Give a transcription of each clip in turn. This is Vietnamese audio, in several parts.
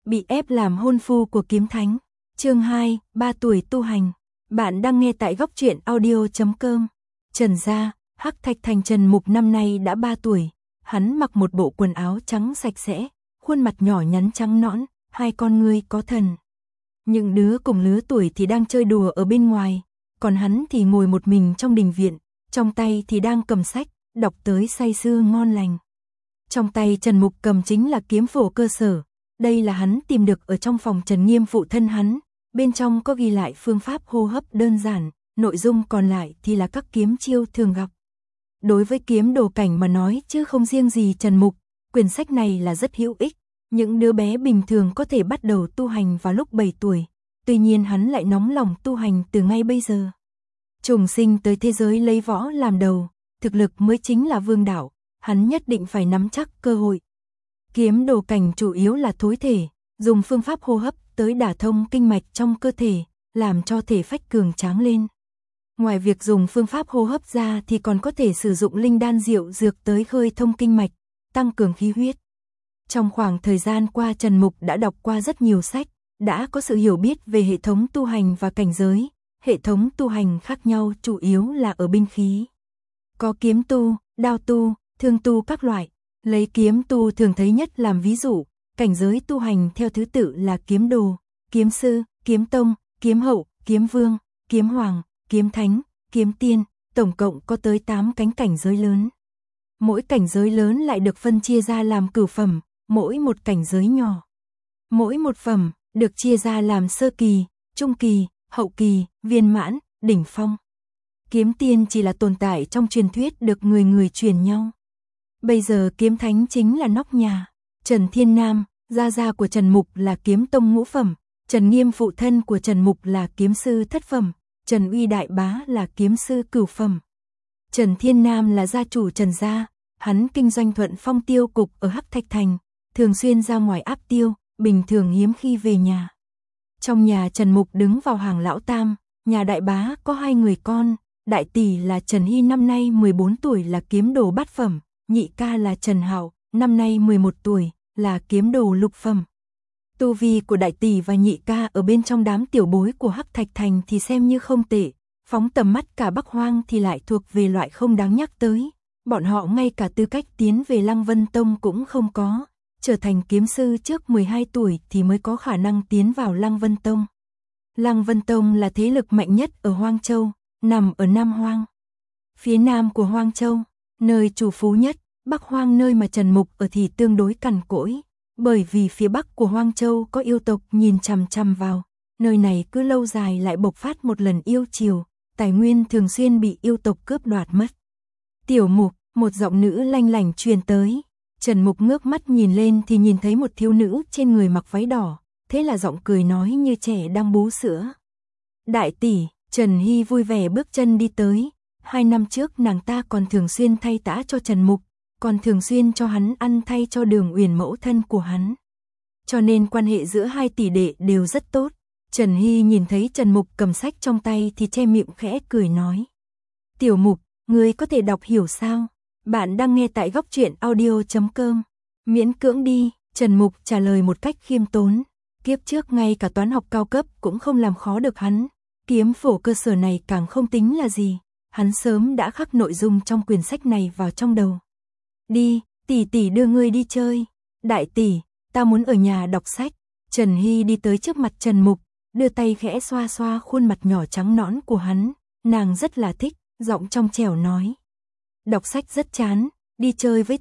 Bị ép làm hôn phu của kiếm thánh. Chương 2, 3 tuổi tu hành. Bạn đang nghe tại góc truyện audio.com. Trần gia, Hắc Thạch Thành Trần Mục năm nay đã 3 tuổi. Hắn mặc một bộ quần áo trắng sạch sẽ, khuôn mặt nhỏ nhắn trắng nõn, hai con ngươi có thần. Những đứa cùng lứa tuổi thì đang chơi đùa ở bên ngoài, còn hắn thì ngồi một mình trong đình viện, trong tay thì đang cầm sách, đọc tới say sưa ngon lành. Trong tay Trần Mục cầm chính là kiếm phổ cơ sở, đây là hắn tìm được ở trong phòng Trần Nghiêm phụ thân hắn, bên trong có ghi lại phương pháp hô hấp đơn giản, nội dung còn lại thì là các kiếm chiêu thường gặp. Đối với kiếm đồ cảnh mà nói chứ không riêng gì Trần Mục, quyển sách này là rất hữu ích, những đứa bé bình thường có thể bắt đầu tu hành vào lúc 7 tuổi, tuy nhiên hắn lại nóng lòng tu hành từ ngay bây giờ. Trùng sinh tới thế giới lấy võ làm đầu, thực lực mới chính là vương đạo, hắn nhất định phải nắm chắc cơ hội. Kiếm đồ cảnh chủ yếu là thối thể, dùng phương pháp hô hấp tới đả thông kinh mạch trong cơ thể, làm cho thể phách cường tráng lên. Ngoài việc dùng phương pháp hô hấp ra thì còn có thể sử dụng linh đan diệu dược tới khơi thông kinh mạch, tăng cường khí huyết. Trong khoảng thời gian qua Trần Mục đã đọc qua rất nhiều sách, đã có sự hiểu biết về hệ thống tu hành và cảnh giới. Hệ thống tu hành khác nhau chủ yếu là ở binh khí. Có kiếm tu, đao tu, thương tu các loại. Lấy kiếm tu thường thấy nhất làm ví dụ, cảnh giới tu hành theo thứ tự là kiếm đồ, kiếm sư, kiếm tông, kiếm hậu, kiếm vương, kiếm hoàng, kiếm thánh, kiếm tiên, tổng cộng có tới 8 cánh cảnh giới lớn. Mỗi cảnh giới lớn lại được phân chia ra làm cửu phẩm, mỗi một cảnh giới nhỏ. Mỗi một phẩm được chia ra làm sơ kỳ, trung kỳ, hậu kỳ, viên mãn, đỉnh phong. Kiếm tiên chỉ là tồn tại trong truyền thuyết được người người truyền nhau. Bây giờ kiếm thánh chính là nóc nhà. Trần Thiên Nam, gia gia của Trần Mục là kiếm tông ngũ phẩm, Trần Nghiêm phụ thân của Trần Mục là kiếm sư thất phẩm, Trần Uy đại bá là kiếm sư cửu phẩm. Trần Thiên Nam là gia chủ Trần gia, hắn kinh doanh Thuận Phong tiêu cục ở Hắc Thạch Thành, thường xuyên ra ngoài áp tiêu, bình thường hiếm khi về nhà. Trong nhà Trần Mục đứng vào hàng lão tam, nhà đại bá có 2 người con, đại tỷ là Trần Hy năm nay 14 tuổi là kiếm đồ bát phẩm, nhị ca là Trần Hạo, năm nay 11 tuổi, là kiếm đồ lục phẩm. Tu vi của đại tỷ và nhị ca ở bên trong đám tiểu bối của Hắc Thạch Thành thì xem như không tệ, phóng tầm mắt cả Bắc Hoang thì lại thuộc về loại không đáng nhắc tới. Bọn họ ngay cả tư cách tiến về Lăng Vân Tông cũng không có, trở thành kiếm sư trước 12 tuổi thì mới có khả năng tiến vào Lăng Vân Tông. Lăng Vân Tông là thế lực mạnh nhất ở Hoang Châu, nằm ở Nam Hoang. Phía nam của Hoang Châu, nơi chủ phú nhất, Bắc Hoang nơi mà Trần Mục ở thì tương đối cằn cỗi, bởi vì phía bắc của Hoang Châu có yêu tộc nhìn chằm chằm vào, nơi này cứ lâu dài lại bộc phát một lần yêu triều, tài nguyên thường xuyên bị yêu tộc cướp đoạt mất. Tiểu Mục, một giọng nữ lanh lảnh truyền tới. Trần Mục ngước mắt nhìn lên thì nhìn thấy một thiếu nữ trên người mặc váy đỏ, thế là giọng cười nói như trẻ đang bú sữa. Đại tỷ, Trần Hy vui vẻ bước chân đi tới, 2 năm trước nàng ta còn thường xuyên thay tã cho Trần Mục, còn thường xuyên cho hắn ăn thay cho Đường Uyển mẫu thân của hắn. Cho nên quan hệ giữa 2 tỷ đệ đều rất tốt. Trần Hy nhìn thấy Trần Mục cầm sách trong tay thì che miệng khẽ cười nói. Tiểu Mục, ngươi có thể đọc hiểu sao? Bạn đang nghe tại góc truyện audio.com. Miễn cưỡng đi, Trần Mục trả lời một cách khiêm tốn. Kiếp trước ngay cả toán học cao cấp cũng không làm khó được hắn. Kiếm phổ cơ sở này càng không tính là gì. Hắn sớm đã khắc nội dung trong quyển sách này vào trong đầu. Đi, tỷ tỷ đưa ngươi đi chơi. Đại tỷ, ta muốn ở nhà đọc sách. Trần Hy đi tới trước mặt Trần Mục, đưa tay khẽ xoa xoa khuôn mặt nhỏ trắng nõn của hắn. Nàng rất là thích, giọng trong trẻo nói. Đọc sách rất chán, đi chơi với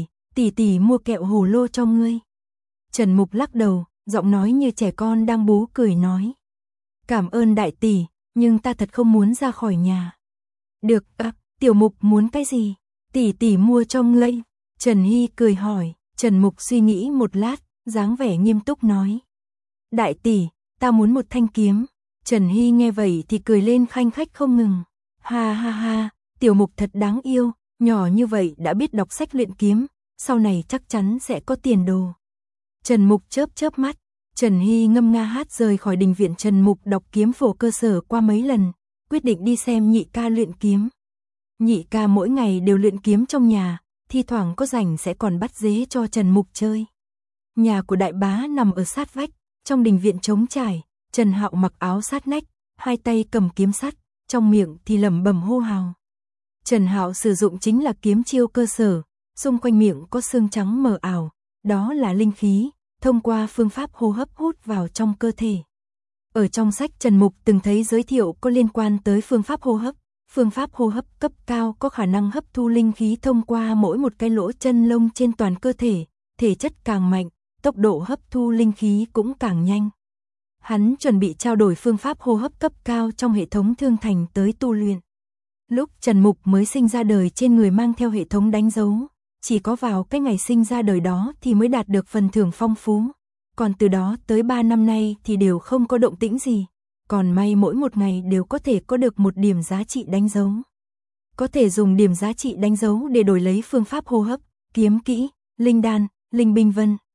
tỷ tỷ mua kẹo hồ lô cho ngươi. Trần Mục lắc đầu, giọng nói như trẻ con đang bú cười nói. Cảm ơn đại tỷ, nhưng ta thật không muốn ra khỏi nhà. Được, Tiểu Mục muốn cái gì? Tỷ tỷ mua cho ngươi. Trần Hy cười hỏi, Trần Mục suy nghĩ một lát, dáng vẻ nghiêm túc nói. Đại tỷ, ta muốn một thanh kiếm. Trần Hy nghe vậy thì cười lên khanh khách không ngừng. Ha ha ha, Tiểu Mục thật đáng yêu, nhỏ như vậy đã biết đọc sách luyện kiếm, sau này chắc chắn sẽ có tiền đồ. Trần Mục chớp chớp mắt, Trần Hy ngâm nga hát rời khỏi đình viện. Trần Mục đọc kiếm phổ cơ sở qua mấy lần, quyết định đi xem nhị ca luyện kiếm. Nhị ca mỗi ngày đều luyện kiếm trong nhà, thi thoảng có rảnh sẽ còn bắt dế cho Trần Mục chơi. Nhà của đại bá nằm ở sát vách, trong đình viện trống trải, Trần Hạo mặc áo sát nách, hai tay cầm kiếm sắt, trong miệng thì lẩm bẩm hô hào. Trần Hạo sử dụng chính là kiếm chiêu cơ sở, xung quanh miệng có xương trắng mờ ảo, đó là linh khí, thông qua phương pháp hô hấp hút vào trong cơ thể. Ở trong sách Trần Mục từng thấy giới thiệu có liên quan tới phương pháp hô hấp. Phương pháp hô hấp cấp cao có khả năng hấp thu linh khí thông qua mỗi một cái lỗ chân lông trên toàn cơ thể, thể chất càng mạnh, tốc độ hấp thu linh khí cũng càng nhanh. Hắn chuẩn bị trao đổi phương pháp hô hấp cấp cao trong hệ thống thương thành tới tu luyện. Lúc Trần Mục mới sinh ra đời trên người mang theo hệ thống đánh dấu, chỉ có vào cái ngày sinh ra đời đó thì mới đạt được phần thưởng phong phú. Còn từ đó tới 3 năm nay thì đều không có động tĩnh gì. Còn may mỗi một ngày đều có thể có được một điểm giá trị đánh dấu. Có thể dùng điểm giá trị đánh dấu để đổi lấy phương pháp hô hấp, kiếm kỹ, linh đan, linh binh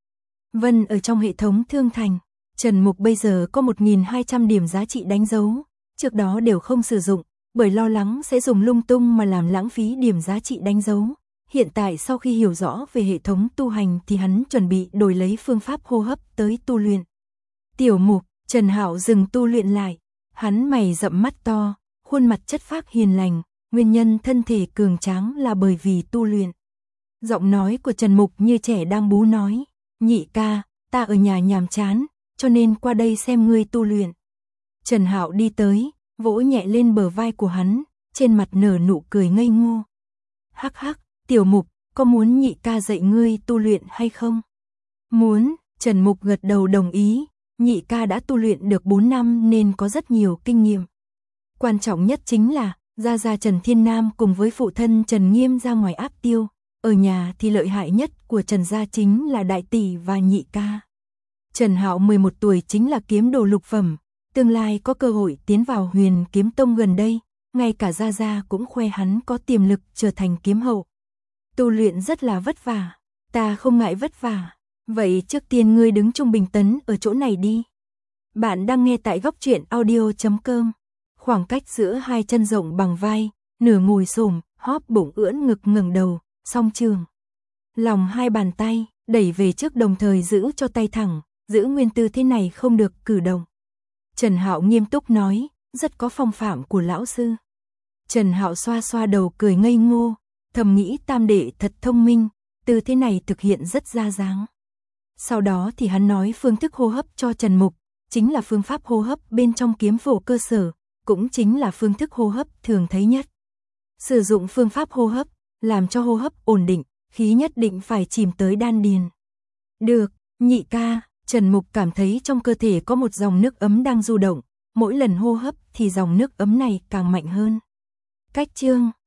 vân ở trong hệ thống thương thành. Trần Mục bây giờ có 1.200 điểm giá trị đánh dấu, trước đó đều không sử dụng, bởi lo lắng sẽ dùng lung tung mà làm lãng phí điểm giá trị đánh dấu. Hiện tại sau khi hiểu rõ về hệ thống tu hành thì hắn chuẩn bị đổi lấy phương pháp hô hấp tới tu luyện. Tiểu Mục, Trần Hạo dừng tu luyện lại, hắn mày rậm mắt to, khuôn mặt chất phác hiền lành, nguyên nhân thân thể cường tráng là bởi vì tu luyện. Giọng nói của Trần Mục như trẻ đang bú nói, nhị ca, ta ở nhà nhàm chán, cho nên qua đây xem ngươi tu luyện. Trần Hạo đi tới, vỗ nhẹ lên bờ vai của hắn, trên mặt nở nụ cười ngây ngô. Hắc hắc, Tiểu Mục, có muốn nhị ca dạy ngươi tu luyện hay không? Muốn, Trần Mục gật đầu đồng ý, nhị ca đã tu luyện được 4 năm nên có rất nhiều kinh nghiệm. Quan trọng nhất chính là, gia gia Trần Thiên Nam cùng với phụ thân Trần Nghiêm ra ngoài áp tiêu, ở nhà thì lợi hại nhất của Trần gia chính là đại tỷ và nhị ca. Trần Hạo 11 tuổi chính là kiếm đồ lục phẩm, tương lai có cơ hội tiến vào Huyền Kiếm Tông gần đây, ngay cả gia gia cũng khoe hắn có tiềm lực trở thành kiếm hậu. Tu luyện rất là vất vả, ta không ngại vất vả, vậy trước tiên ngươi đứng trung bình tấn ở chỗ này đi. Bạn đang nghe tại góc truyện audio.com. Khoảng cách giữa hai chân rộng bằng vai, nửa ngồi xổm, hóp bụng ưỡn ngực ngẩng đầu, song trường. Lòng hai bàn tay, đẩy về trước đồng thời giữ cho tay thẳng, giữ nguyên tư thế này không được cử động. Trần Hạo nghiêm túc nói, rất có phong phạm của lão sư. Trần Hạo xoa xoa đầu cười ngây ngô, thầm nghĩ tam đệ thật thông minh, tư thế này thực hiện rất ra dáng. Sau đó thì hắn nói phương thức hô hấp cho Trần Mục, chính là phương pháp hô hấp bên trong kiếm phổ cơ sở, cũng chính là phương thức hô hấp thường thấy nhất. Sử dụng phương pháp hô hấp, làm cho hô hấp ổn định, khí nhất định phải chìm tới đan điền. Được, nhị ca, Trần Mục cảm thấy trong cơ thể có một dòng nước ấm đang du động, mỗi lần hô hấp thì dòng nước ấm này càng mạnh hơn. Cách chương